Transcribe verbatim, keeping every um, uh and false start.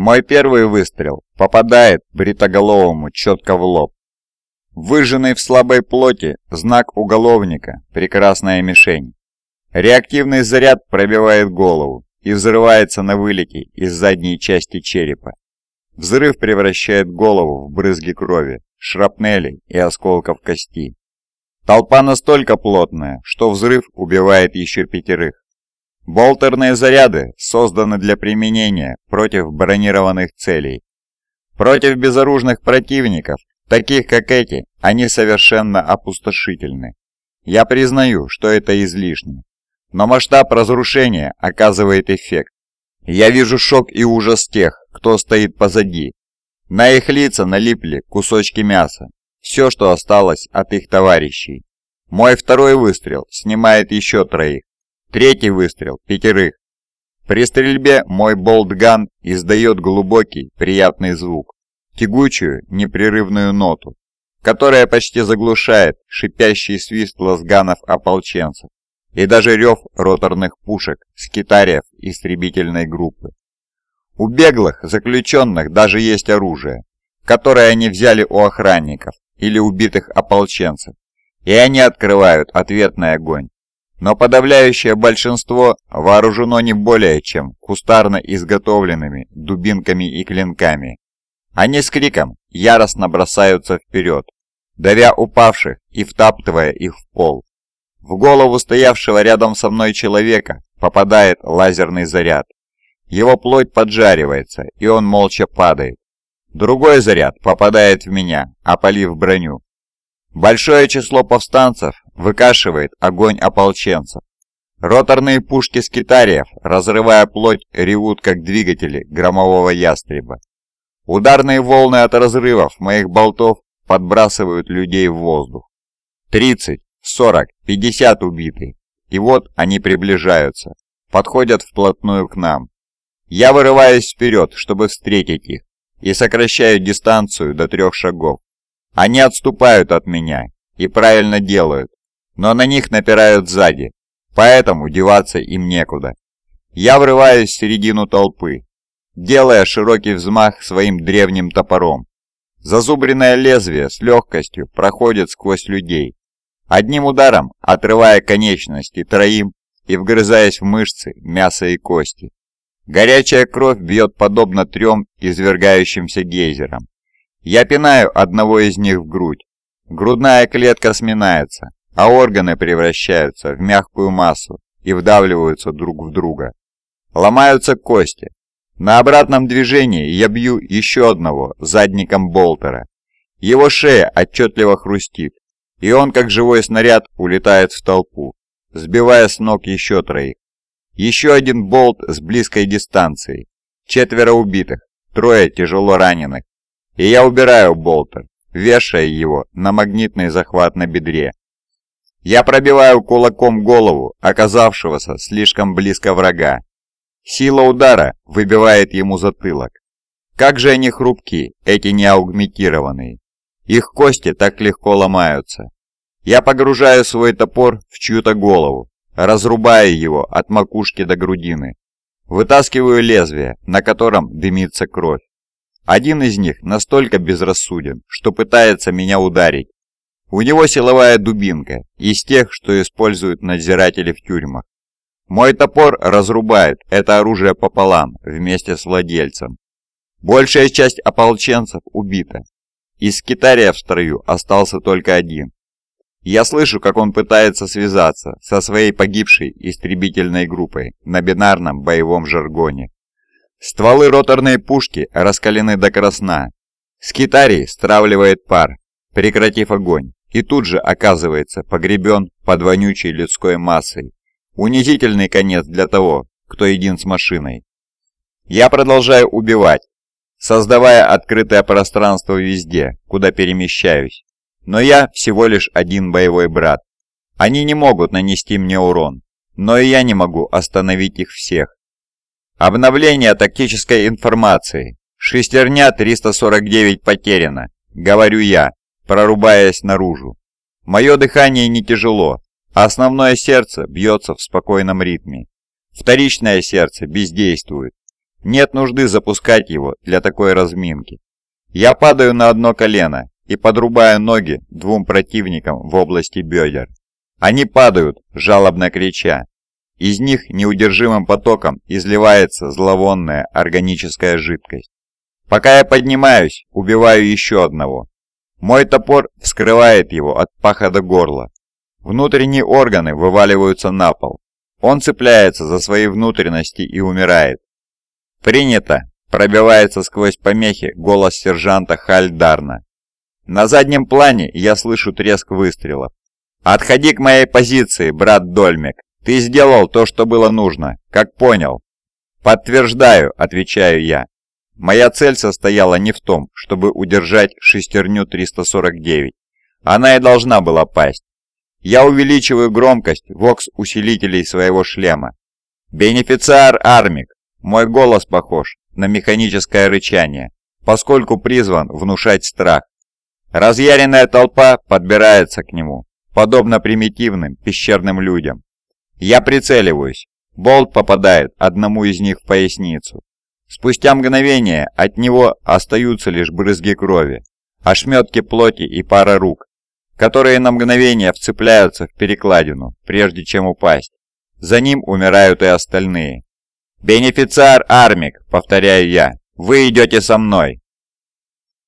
Мой первый выстрел попадает бритоголовому четко в лоб. Выжженный в слабой плоти знак уголовника – прекрасная мишень. Реактивный заряд пробивает голову и взрывается на вылете из задней части черепа. Взрыв превращает голову в брызги крови, шрапнелей и осколков кости. Толпа настолько плотная, что взрыв убивает еще пятерых. Болтерные заряды созданы для применения против бронированных целей. Против безоружных противников, таких как эти, они совершенно опустошительны. Я признаю, что это излишне. Но масштаб разрушения оказывает эффект. Я вижу шок и ужас тех, кто стоит позади. На их лица налипли кусочки мяса, все, что осталось от их товарищей. Мой второй выстрел снимает еще троих. Третий выстрел – пятерых. При стрельбе мой болтган издает глубокий, приятный звук, тягучую, непрерывную ноту, которая почти заглушает шипящий свист лазганов ополченцев и даже рев роторных пушек скитариев истребительной группы. У беглых заключенных даже есть оружие, которое они взяли у охранников или убитых ополченцев, и они открывают ответный огонь. Но подавляющее большинство вооружено не более чем кустарно изготовленными дубинками и клинками. Они с криком яростно бросаются вперед, давя упавших и втаптывая их в пол. В голову стоявшего рядом со мной человека попадает лазерный заряд. Его плоть поджаривается, и он молча падает. Другой заряд попадает в меня, опалив броню. Большое число повстанцев выкашивает огонь ополченцев. Роторные пушки скитариев, разрывая плоть, ревут как двигатели громового ястреба. Ударные волны от разрывов моих болтов подбрасывают людей в воздух. тридцать, сорок, пятьдесят убитых. И вот они приближаются, подходят вплотную к нам. Я вырываюсь вперед, чтобы встретить их, и сокращаю дистанцию до трех шагов. Они отступают от меня и правильно делают, но на них напирают сзади, поэтому деваться им некуда. Я врываюсь в середину толпы, делая широкий взмах своим древним топором. Зазубренное лезвие с легкостью проходит сквозь людей, одним ударом отрывая конечности троим и вгрызаясь в мышцы, мясо и кости. Горячая кровь бьет подобно трем извергающимся гейзерам. Я пинаю одного из них в грудь. Грудная клетка сминается, а органы превращаются в мягкую массу и вдавливаются друг в друга. Ломаются кости. На обратном движении я бью еще одного задником болтера. Его шея отчетливо хрустит, и он, как живой снаряд, улетает в толпу, сбивая с ног еще троих. Еще один болт с близкой дистанции. Четверо убитых, трое тяжело раненых. И я убираю болтер, вешая его на магнитный захват на бедре. Я пробиваю кулаком голову оказавшегося слишком близко врага. Сила удара выбивает ему затылок. Как же они хрупки, эти неаугментированные. Их кости так легко ломаются. Я погружаю свой топор в чью-то голову, разрубая его от макушки до грудины. Вытаскиваю лезвие, на котором дымится кровь. Один из них настолько безрассуден, что пытается меня ударить. У него силовая дубинка, из тех, что используют надзиратели в тюрьмах. Мой топор разрубает это оружие пополам вместе с владельцем. Большая часть ополченцев убита. Из скитария в строю остался только один. Я слышу, как он пытается связаться со своей погибшей истребительной группой на бинарном боевом жаргоне. Стволы роторной пушки раскалены до красна. Скитарий стравливает пар, прекратив огонь, и тут же оказывается погребен под вонючей людской массой. Унизительный конец для того, кто един с машиной. Я продолжаю убивать, создавая открытое пространство везде, куда перемещаюсь. Но я всего лишь один боевой брат. Они не могут нанести мне урон, но и я не могу остановить их всех. Обновление тактической информации. Шестерня триста сорок девять потеряно, говорю я, прорубаясь наружу. Мое дыхание не тяжело, а основное сердце бьется в спокойном ритме. Вторичное сердце бездействует. Нет нужды запускать его для такой разминки. Я падаю на одно колено и подрубаю ноги двум противникам в области бедер. Они падают, жалобно крича. Из них неудержимым потоком изливается зловонная органическая жидкость. Пока я поднимаюсь, убиваю еще одного. Мой топор вскрывает его от паха до горла. Внутренние органы вываливаются на пол. Он цепляется за свои внутренности и умирает. «Принято!» – пробивается сквозь помехи голос сержанта Хальдарна. На заднем плане я слышу треск выстрелов. «Отходи к моей позиции, брат Дольмек. Ты сделал то, что было нужно, как понял». «Подтверждаю», – отвечаю я. Моя цель состояла не в том, чтобы удержать шестерню триста сорок девять. Она и должна была пасть. Я увеличиваю громкость вокс-усилителей своего шлема. «Бенефициар Армик!» Мой голос похож на механическое рычание, поскольку призван внушать страх. Разъяренная толпа подбирается к нему, подобно примитивным пещерным людям. Я прицеливаюсь. Болт попадает одному из них в поясницу. Спустя мгновение от него остаются лишь брызги крови, ошметки плоти и пара рук, которые на мгновение вцепляются в перекладину, прежде чем упасть. За ним умирают и остальные. «Бенефициар Армик», — повторяю я, — «вы идете со мной».